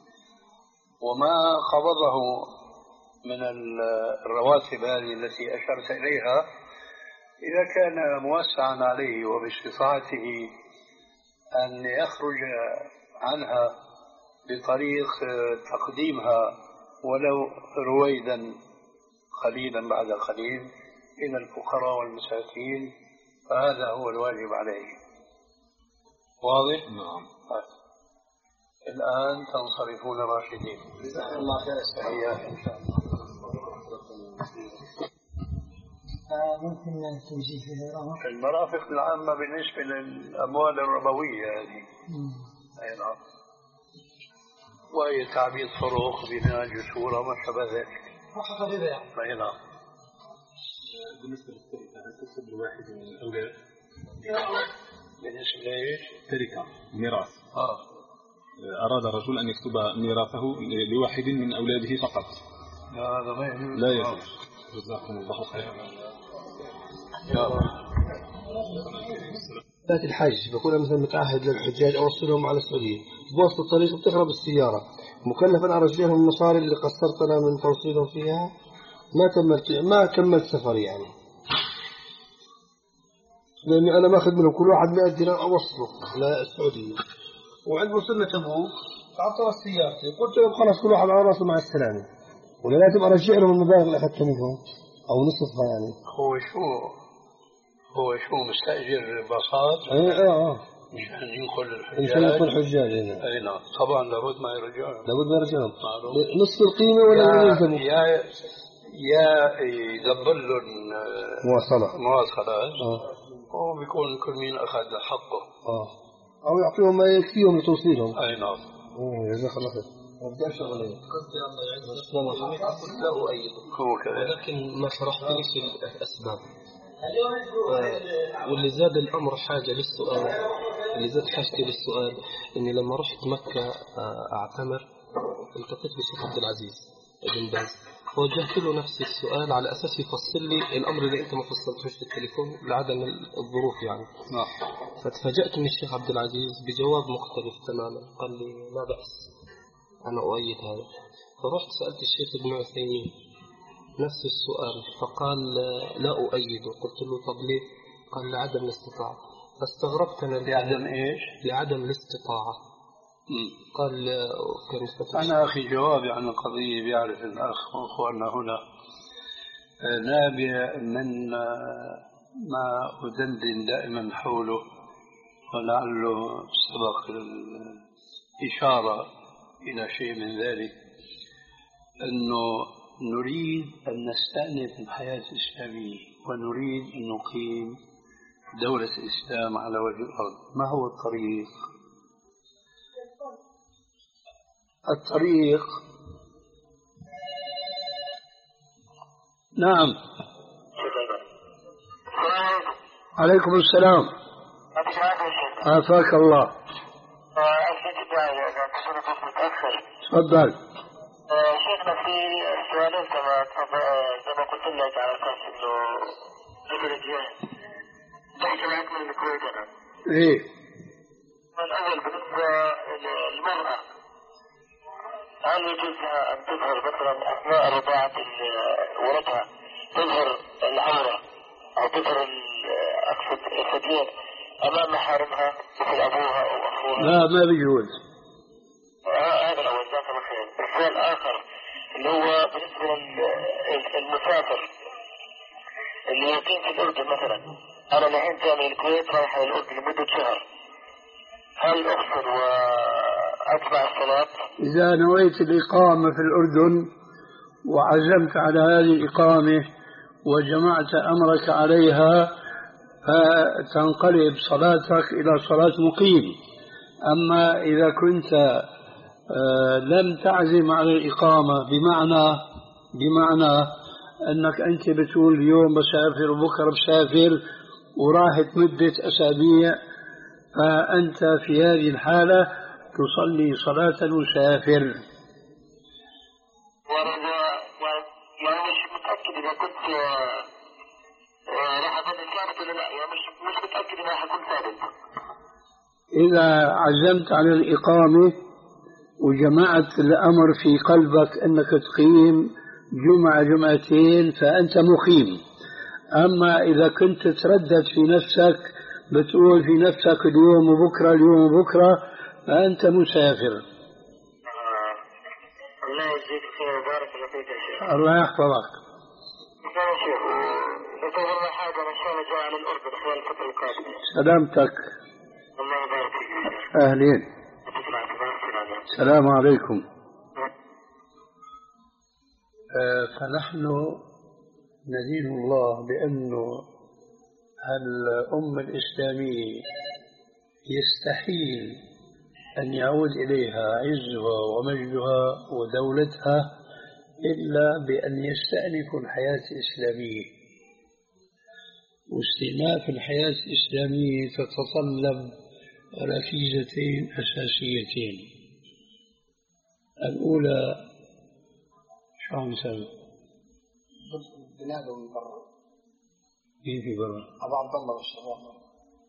وما قبضه من الرواتب هذه التي أشرت إليها إذا كان موسعا عليه وباستطاعته أن يخرج عنها بطريق تقديمها ولو رويدا قليلا بعد قليل إلى الفقراء والمساكين، فهذا هو الواجب عليه. واضح؟ نعم. الآن تنصرفون راشدين. جزاكم الله خير. إن شاء الله. ممكن توجيه في المرافق العامة بالنسبة للأموال الربوية هذه. أي نعم. وهي تعبيد طرق بناء جسور وما شابه ذلك. فقط للبيع. أي نعم. بالنسبة للتركة هل تكتب لواحد من الأولاد؟ بالنسبة لإيش؟ تركة ميراث. آه. أراد الرجل أن يكتب ميراثه لواحد من أولاده فقط. لا هذا ما يجوز. لا يجوز. جزاكم الله خيرا. ذات الحج بكون مثلا متعهد للحجاج أوصلهم على السعودية بوسط الطريق بتخرب السيارة، مكلفا على رجليهم المصاري اللي قصرت أنا من توصيلهم فيها، ما كملت ما كملت سفري يعني، لأني أنا ماخذ منهم كل واحد مئة دينار أوصله للسعودية، وعند وصلنا تبوك تعطلت سيارتي، قلت لهم خلاص كل واحد على راسه مع السلامة، ولا لازم أرجع لهم المبالغ اللي أخذتها منهم أو نصفها يعني. هو شو هو شو مستأجر باصات؟ ايه اه اه مشان ينقل الحجاج. مشان ينقل الحجاج هنا. اي نعم طبعا لابد ما يرجعهم. لابد ما يرجعهم نصف القيمة ولا يلزموا. يا يا يدبر لهم مواصلة مواصلات اه وبيكون كل مين أخذ حقه. اه أو يعطيهم ما يكفيهم لتوصيلهم. أي نعم. اوه جزاك الله خير. بدي أشغل عليه. قصدي الله يعزك لا أؤيده هو كذا. ولكن ما شرحتنيش الأسباب. واللي زاد الأمر حاجة للسؤال، اللي زاد حاجتي للسؤال إني لما رحت مكة أعتمر التقيت بالشيخ عبد العزيز ابن باز، فوجهت له نفس السؤال على أساس يفصل لي الأمر اللي أنت ما فصلتوش في التليفون لعدم الظروف يعني. فتفاجأت من الشيخ عبد العزيز بجواب مختلف تماما، قال لي لا بأس أنا أؤيد هذا. فرحت سألت الشيخ ابن عثيمين نفس السؤال فقال لا أؤيده. قلت له طب ليه؟ قال لعدم الاستطاعة. فاستغربت أنا لعدم إيش؟ لعدم الاستطاعة. م. قال كان أنا أخي جوابي عن القضية بيعرف الأخ وأخواننا هنا نابع من ما أدندن دائما حوله، ولعله سبق الإشارة إلى شيء من ذلك، أنه نريد أن نستأنف الحياة الإسلامية ونريد أن نقيم دولة الإسلام على وجه الأرض. ما هو الطريق؟ الطريق نعم. عليكم السلام. عافاك الله. تفضل. شيخنا في سؤالين كما زي ما قلت لك على اساس انه ذكر الجهاز تحت العقل من الكويت انا. ايه. الاول بالنسبه للمراه هل يجوز لها ان تظهر مثلا اثناء رضاعه ولدها تظهر العوره او تظهر اقصد الثديين امام محارمها مثل ابوها او اخوها؟ لا ما بيجوز. هذا الأول. جزاك الله خير. السؤال الآخر اللي هو بالنسبة للمسافر اللي يقيم في الأردن مثلا، أنا الحين جاي من الكويت رايح على الأردن لمدة شهر، هل أفطر وأتبع الصلاة؟ إذا نويت الإقامة في الأردن وعزمت على هذه الإقامة وجمعت أمرك عليها فتنقلب صلاتك إلى صلاة مقيم. أما إذا كنت لم تعزم على الإقامة بمعنى بمعنى أنك أنت بتقول اليوم بسافر وبكرة بسافر وراحت مدة أسابيع، فأنت في هذه الحالة تصلي صلاة المسافر. يعني مش متأكد إذا كنت راح أكون ثابت ولا لا، يعني مش مش متأكد إذا راح أكون ثابت. إذا عزمت على الإقامة وجمعت الأمر في قلبك أنك تقيم جمعة جمعتين فأنت مقيم. أما إذا كنت تردد في نفسك بتقول في نفسك اليوم وبكرة اليوم وبكرة فأنت مسافر. آه. الله يجزيك خير وبارك الله فيك يا شيخ. الله يحفظك. يا شيخ نتمنى حاجة إن شاء الله جاء على الأردن خلال الفترة القادمة. سلامتك. الله يبارك فيك. أهلين. السلام عليكم. آه فنحن ندين الله بأنه الأمة الإسلامية يستحيل أن يعود إليها عزها ومجدها ودولتها إلا بأن يستأنفوا الحياة الإسلامية. واستئناف الحياة الإسلامية تتطلب ركيزتين أساسيتين. الأولى شو عم نسوي؟ بلاد من برا. مين في برا؟ أبو عبد الله والشباب.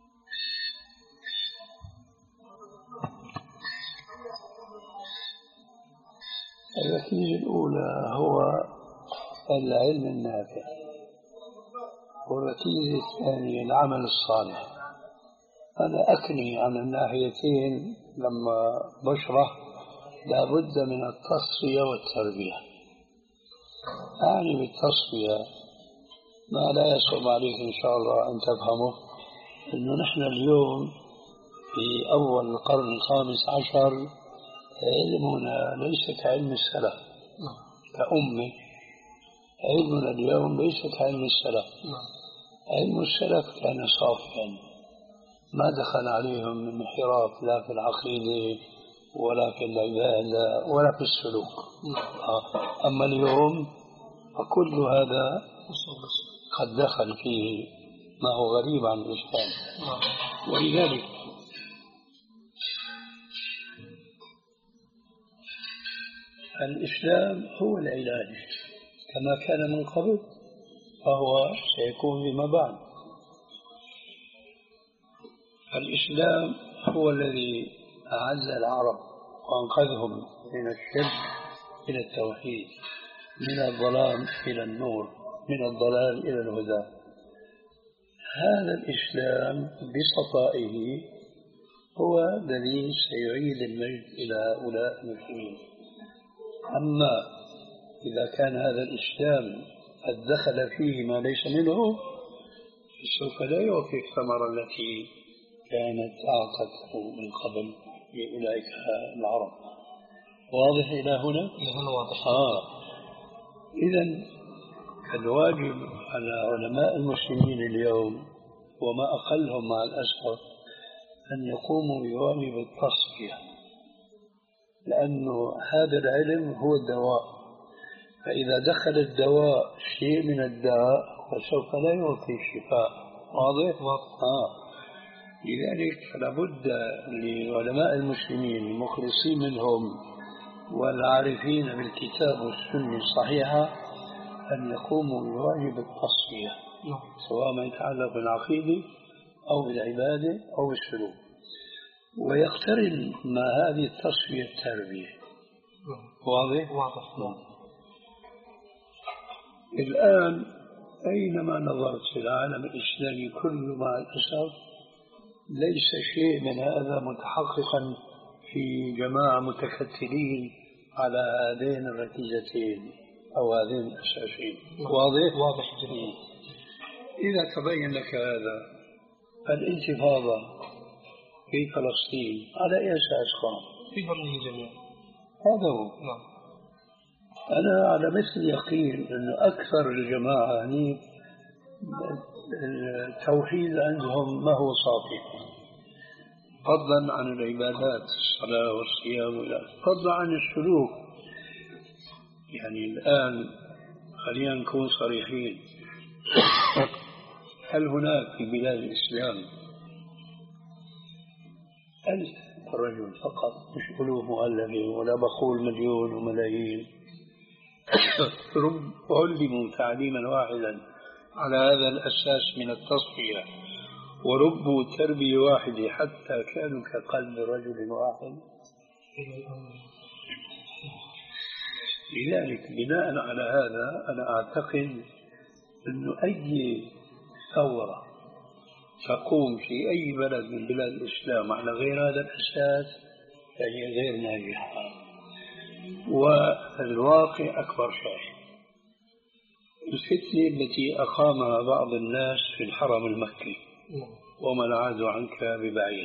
الركيزة الأولى هو العلم النافع، والركيزة الثانية العمل الصالح. أنا أكني عن الناحيتين لما بشرح لا بد من التصفية والتربية. أعني بالتصفية ما لا يصعب عليك إن شاء الله أن تفهمه، أنه نحن اليوم في أول القرن الخامس عشر علمنا ليس كعلم السلف كأمة، علمنا اليوم ليس كعلم السلف. علم السلف كان صافيا ما دخل عليهم من انحراف لا في العقيدة ولا في العبادة ولا في السلوك. أما اليوم فكل هذا قد دخل فيه ما هو غريب عن الإسلام. ولذلك الإسلام هو العلاج كما كان من قبل فهو سيكون فيما بعد. الإسلام هو الذي أعز العرب وأنقذهم من الشرك إلى التوحيد، من الظلام إلى النور، من الضلال إلى الهدى. هذا الإسلام بصفائه هو الذي سيعيد المجد إلى هؤلاء المسلمين. أما إذا كان هذا الإسلام قد دخل فيه ما ليس منه فسوف لا يعطي الثمرة التي كانت أعطته من قبل لأولئك العرب. واضح إلى هنا؟ هنا واضح. آه. إذن الواجب على علماء المسلمين اليوم وما أقلهم مع الأسف أن يقوموا بواجب التصفية، لأنه هذا العلم هو الدواء، فإذا دخل الدواء شيء من الداء فسوف لا يعطي الشفاء. واضح؟ واضح. آه. لذلك لابد لعلماء المسلمين المخلصين منهم والعارفين بالكتاب والسنة الصحيحة أن يقوموا بواجب التصفية، سواء ما يتعلق بالعقيدة أو بالعبادة أو بالسلوك، ويقترن مع هذه التصفية التربية. واضح؟ واضح. الآن أينما نظرت في العالم الإسلامي كله مع الأسف ليس شيء من هذا متحققا في جماعة متكتلين على هذين الركيزتين أو هذين الأساسين. واضح؟ واضح جدا. إذا تبين لك هذا الانتفاضة في فلسطين على أي أساس قام؟ في برنامج جميع. هذا هو. نعم. أنا على مثل يقين أن أكثر الجماعة هني التوحيد عندهم ما هو صافي، فضلا عن العبادات الصلاة والصيام، فضلا عن السلوك. يعني الآن خلينا نكون صريحين، هل هناك في بلاد الإسلام ألف رجل فقط، مش ألوف مؤلفة ولا بقول مليون وملايين، علموا تعليما واحدا على هذا الأساس من التصفية وربوا تربية واحدة حتى كانوا كقلب رجل واحد؟ لذلك بناء على هذا أنا أعتقد أنه أي ثورة تقوم في أي بلد من بلاد الإسلام على غير هذا الأساس فهي غير ناجحة. والواقع أكبر شيء الفتنة التي أقامها بعض الناس في الحرم المكي وما العاد عنك ببعيد،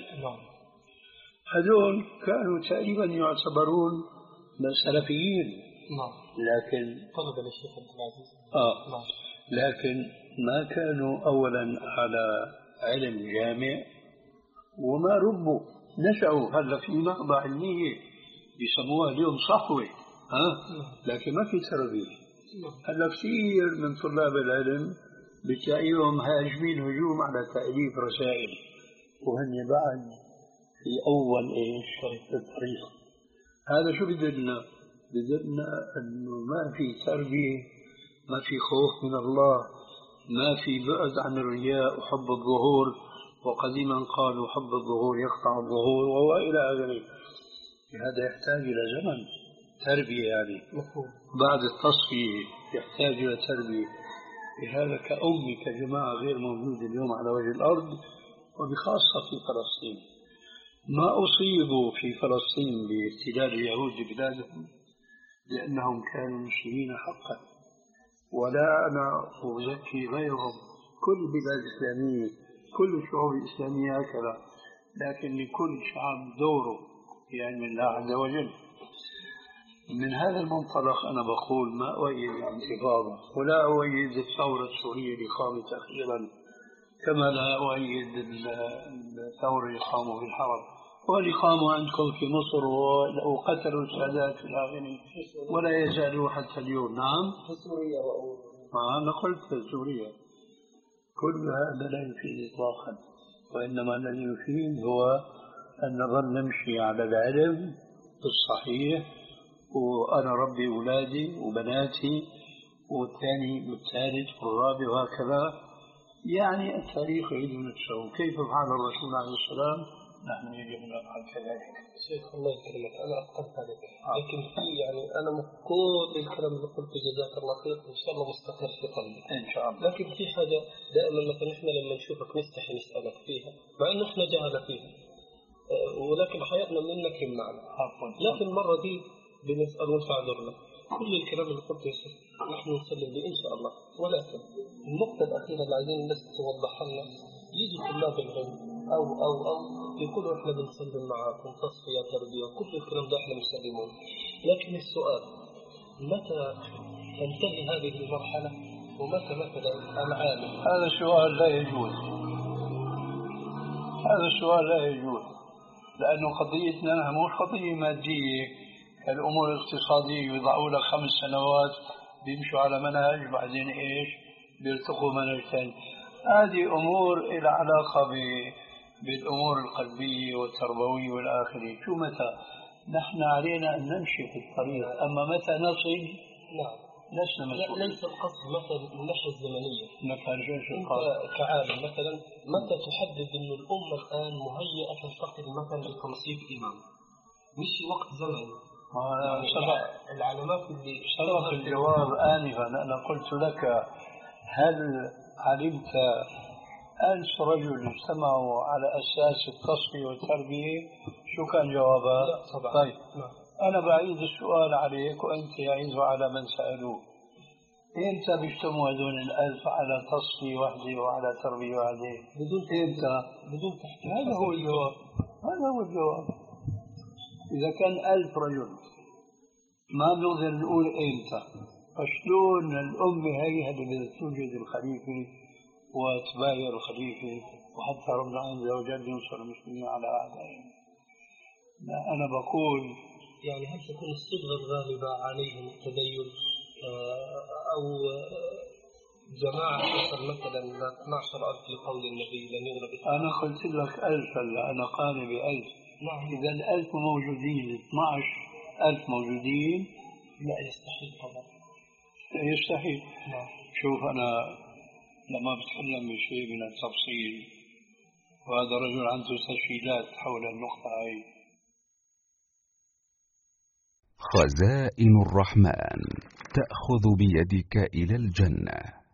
هذول كانوا تقريبا يعتبرون سلفيين، لكن طلب الشيخ عبد العزيز آه لكن ما كانوا أولا على علم جامع وما ربوا، نشأوا هلا في نهضة علمية بيسموها اليوم صحوة، ها لكن ما في تربية. هلا كثير من طلاب العلم بتلاقيهم هاجمين هجوم على تأليف رسائل وهن بعد في أول إيش الطريق. هذا شو بدلنا؟ بدلنا أنه ما في تربية، ما في خوف من الله، ما في بعد عن الرياء وحب الظهور، وقديما قالوا حب الظهور يقطع الظهور وهو إلى آخره. هذا يحتاج إلى زمن تربية، يعني بعد التصفية يحتاج إلى تربية. لهذا كأمي كجماعة غير موجودة اليوم على وجه الأرض وبخاصة في فلسطين. ما أصيبوا في فلسطين باحتلال اليهود بلادهم لأنهم كانوا مسلمين حقا، ولا أنا أزكي غيرهم، كل البلاد الإسلامية كل الشعوب الإسلامية هكذا، لكن لكل شعب دوره في علم الله عز وجل. من هذا المنطلق أنا بقول ما أؤيد الانتفاضة ولا أؤيد الثورة السورية اللي قامت أخيرا، كما لا أؤيد الثورة اللي قاموا في الحرب واللي قاموا عندكم في مصر وقتلوا السادات في الآخرين ولا يزالوا حتى اليوم. نعم في سوريا ما أنا قلت في سوريا. كل هذا لا يفيد إطلاقا، وإنما الذي يفيد هو أن نظل نمشي على العلم الصحيح، وأنا ربي أولادي وبناتي والثاني والثالث والرابع وهكذا. يعني التاريخ يعيد نفسه، كيف فعل الرسول عليه السلام نحن يجب أن نفعل كذلك. شيخ الله يكرمك، أنا أفقدت عليك، لكن في يعني أنا كل الكلام اللي قلته جزاك الله خير إن شاء الله مستقر في قلبي إن شاء الله. لكن في حاجة دائما مثلا إحنا لما نشوفك نستحي نسألك فيها مع إنه إحنا جهلة فيها، ولكن حياتنا منك معنا، لكن المرة دي بنسأل ونفعذرنا كل الكلام اللي قلته يا شيخ نحن نسلم به إن شاء الله. ولكن النقطة الأخيرة اللي عايزين الناس توضحها لنا، يجي طلاب العلم أو أو أو يقولوا إحنا بنسلم معاكم تصفية تربية كل الكلام ده إحنا مسلمون، لكن السؤال متى تنتهي هذه المرحلة ومتى مثلا العالم؟ هذا السؤال لا يجوز، هذا السؤال لا يجوز، لأنه قضيتنا مش قضية مادية. الأمور الاقتصادية يضعوا لك خمس سنوات بيمشوا على منهج بعدين إيش بيرتقوا منهج ثاني. هذه أمور إلى علاقة ب بالأمور القلبية والتربوية والآخرة. شو متى؟ نحن علينا أن نمشي في الطريق، أما متى نصل؟ نعم لسنا مسؤولين. ليس القصد مثلا من الناحية الزمنية، أنت كعالم مثلا متى تحدد أن الأمة الآن مهيئة تنتقل مثلا لتنصيب إمام؟ مش وقت زمني. يعني سبق العلامات اللي سبق الجواب آنفا. أنا قلت لك هل علمت ألف رجل اجتمعوا على أساس التصفية والتربية؟ شو كان جوابها؟ لا طبعا. طيب نعم. أنا بعيد السؤال عليك وأنت يعيده على من سألوه. أنت بيجتمعوا هذول الألف على تصفية واحدة وعلى تربية واحدة بدون أنت بدون تحكيم؟ هذا هو الجواب، هذا هو الجواب. إذا كان ألف رجل ما بنقدر نقول إمتى، فشلون الأمة هي اللي بدها توجد الخليفة وتبايع الخليفة وحتى ربنا عز وجل ينصر المسلمين على أعدائهم؟ أنا بقول يعني هل تكون الصبغة الغالبة عليهم التدين أو جماعة تصل مثلا ل اثني عشر ألف لقول النبي لن يغلب؟ أنا قلت لك ألف، هلا أنا قاني بألف. نعم. إذا الألف موجودين، اثني عشر ألف موجودين، لا يستحيل طبعا. يستحيل. نعم. شوف أنا لما بتكلم بشيء من التفصيل وهذا رجل عنده تسجيلات حول النقطة هاي. خزائن الرحمن تأخذ بيدك إلى الجنة.